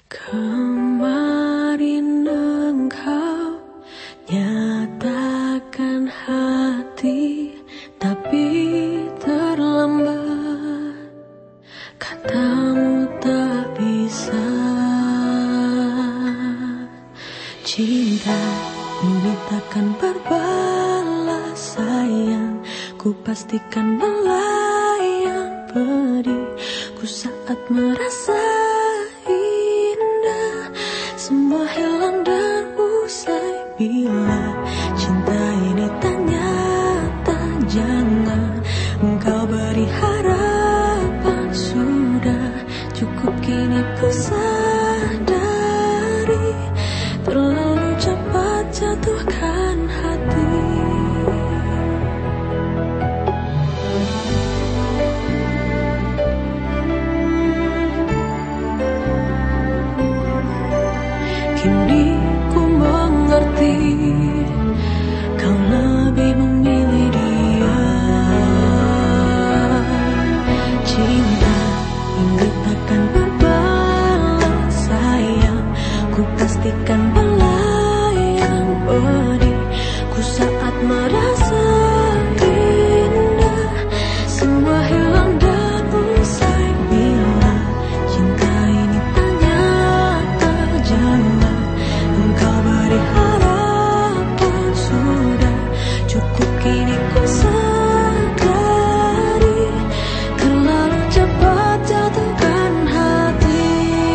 Kemarin engkau nyatakan hati, tapi terlambat. Katamu tak bisa. Cinta ini takkan berbalas sayang, ku pastikan melayang pedihku saat merasa indah. Semua hilang dan usai bila cinta ini tak nyata. Jangan engkau beri harapan, sudah cukup kini ku sadari terlalu cepat jatuhkan hati. Kini ku mengerti, kau lebih memilih dia. Cinta ini takkan berbalas sayang, ku pastikan melayang pedihku saat merasa indah. Semua hilang dan usai bila cinta ini tak nyata. Jangan engkau beri harapan, sudah cukup kini ku sadari terlalu cepat jatuhkan hati.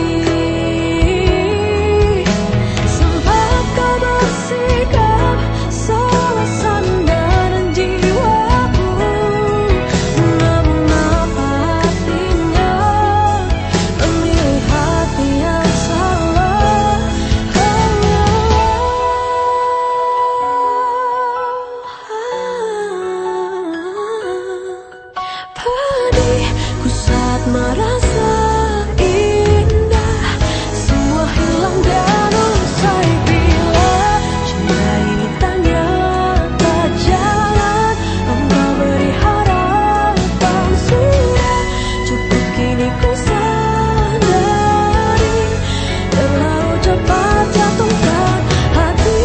Sempat kau bersikap salah sandaran jiwaku, namun apa artinya memilih hati yang salah. Pedihku saat merasa indah, semua hilang dan usai bila cinta ini tak nyata. Jangan engkau beri harapan, sudah cukup kini ku sadari terlalu cepat jatuhkan hati.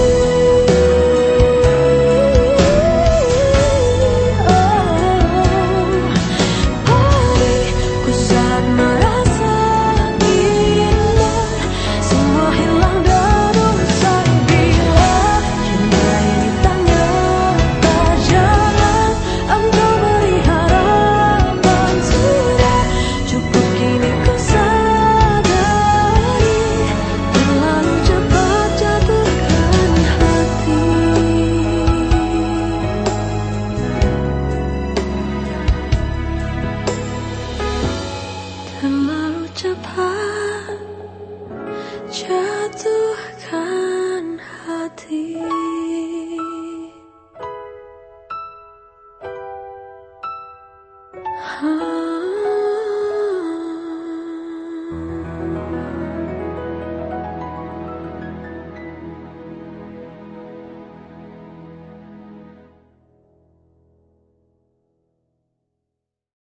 Pedihku saat merasa indah, semua hilang dan usai bila cinta ini tak nyata. Jangan engkau beri harapan, sudah cukup kini ku sadari terlalu cepat jatuhkan hati. Terlalu cepat jatuh